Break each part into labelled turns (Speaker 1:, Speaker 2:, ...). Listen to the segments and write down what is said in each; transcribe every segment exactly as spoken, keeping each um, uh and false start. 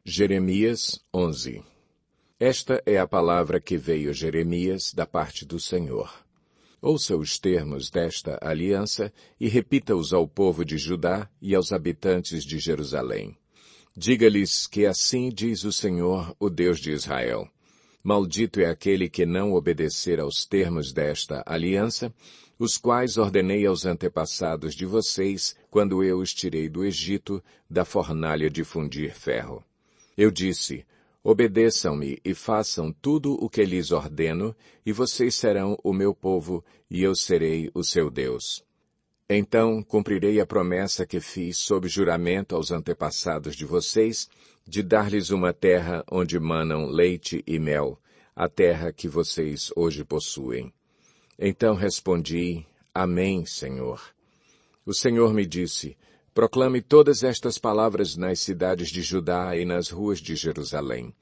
Speaker 1: Jeremias onze. Esta é a palavra que veio a Jeremias da parte do Senhor. Ouça os termos desta aliança e repita-os ao povo de Judá e aos habitantes de Jerusalém. Diga-lhes que assim diz o Senhor, o Deus de Israel. Maldito é aquele que não obedecer aos termos desta aliança, os quais ordenei aos antepassados de vocês quando eu os tirei do Egito, da fornalha de fundir ferro. Eu disse, obedeçam-me e façam tudo o que lhes ordeno, e vocês serão o meu povo, e eu serei o seu Deus. Então cumprirei a promessa que fiz sob juramento aos antepassados de vocês, de dar-lhes uma terra onde manam leite e mel, a terra que vocês hoje possuem. Então respondi, Amém, Senhor. O Senhor me disse, proclame todas estas palavras nas cidades de Judá e nas ruas de Jerusalém.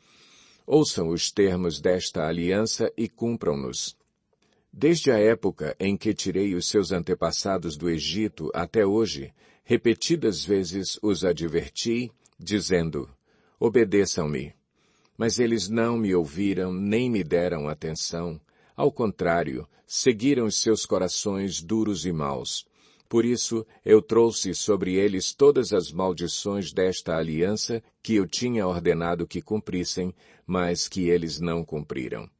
Speaker 1: Ouçam os termos desta aliança e cumpram-nos. Desde a época em que tirei os seus antepassados do Egito até hoje, repetidas vezes os adverti, dizendo, obedeçam-me. Mas eles não me ouviram nem me deram atenção. Ao contrário, seguiram os seus corações duros e maus. Por isso, eu trouxe sobre eles todas as maldições desta aliança que eu tinha ordenado que cumprissem, mas que eles não cumpriram.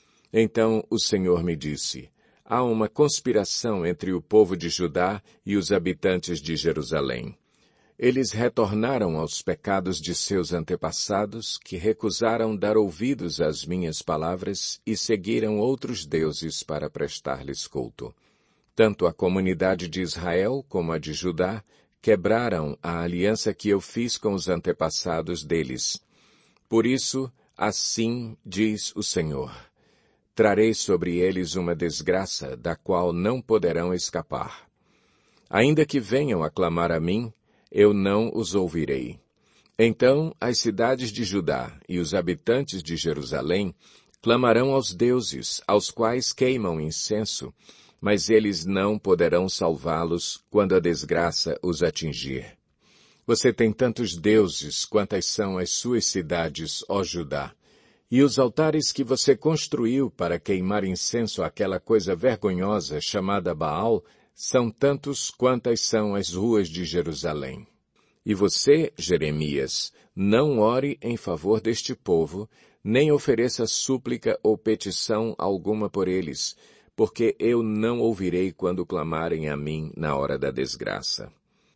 Speaker 1: Então o Senhor me disse, há uma conspiração entre o povo de Judá e os habitantes de Jerusalém. Eles retornaram aos pecados de seus antepassados, que recusaram dar ouvidos às minhas palavras e seguiram outros deuses para prestar-lhes culto. Tanto a comunidade de Israel como a de Judá quebraram a aliança que eu fiz com os antepassados deles. Por isso, assim diz o Senhor, trarei sobre eles uma desgraça da qual não poderão escapar. Ainda que venham a clamar a mim, eu não os ouvirei. Então as cidades de Judá e os habitantes de Jerusalém clamarão aos deuses, aos quais queimam incenso, mas eles não poderão salvá-los quando a desgraça os atingir. Você tem tantos deuses quantas são as suas cidades, ó Judá, e os altares que você construiu para queimar incenso àquela coisa vergonhosa chamada Baal são tantos quantas são as ruas de Jerusalém. E você, Jeremias, não ore em favor deste povo, nem ofereça súplica ou petição alguma por eles, porque eu não ouvirei quando clamarem a mim na hora da desgraça.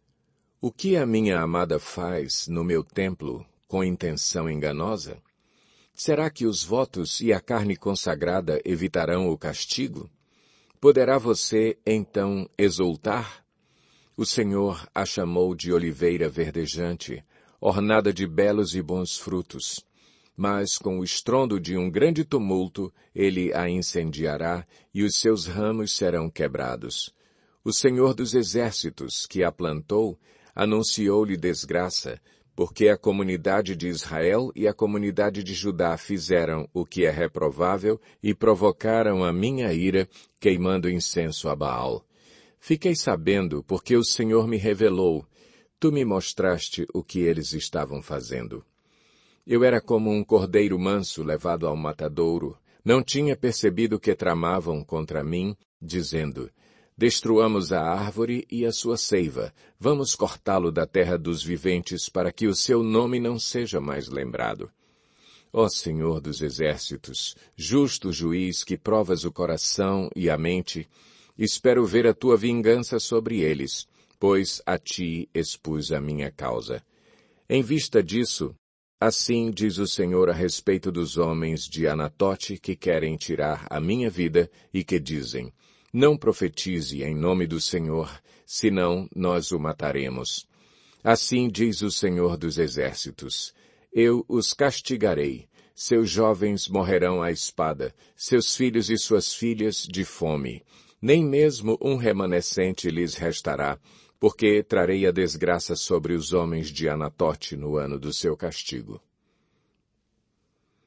Speaker 1: O que a minha amada faz no meu templo com intenção enganosa? Será que os votos e a carne consagrada evitarão o castigo? Poderá você, então, exultar? O Senhor a chamou de oliveira verdejante, ornada de belos e bons frutos. Mas com o estrondo de um grande tumulto, ele a incendiará e os seus ramos serão quebrados. O Senhor dos Exércitos, que a plantou, anunciou-lhe desgraça, porque a comunidade de Israel e a comunidade de Judá fizeram o que é reprovável e provocaram a minha ira, queimando incenso a Baal. Fiquei sabendo, porque o Senhor me revelou. Tu me mostraste o que eles estavam fazendo. Eu era como um cordeiro manso levado ao matadouro. Não tinha percebido que tramavam contra mim, dizendo, destruamos a árvore e a sua seiva. Vamos cortá-lo da terra dos viventes para que o seu nome não seja mais lembrado. Ó Senhor dos Exércitos, justo juiz que provas o coração e a mente, espero ver a tua vingança sobre eles, pois a ti expus a minha causa. Em vista disso, assim diz o Senhor a respeito dos homens de Anatote que querem tirar a minha vida e que dizem, não profetize em nome do Senhor, senão nós o mataremos. Assim diz o Senhor dos Exércitos, eu os castigarei, seus jovens morrerão à espada, seus filhos e suas filhas de fome. Nem mesmo um remanescente lhes restará, porque trarei a desgraça sobre os homens de Anatote no ano do seu castigo.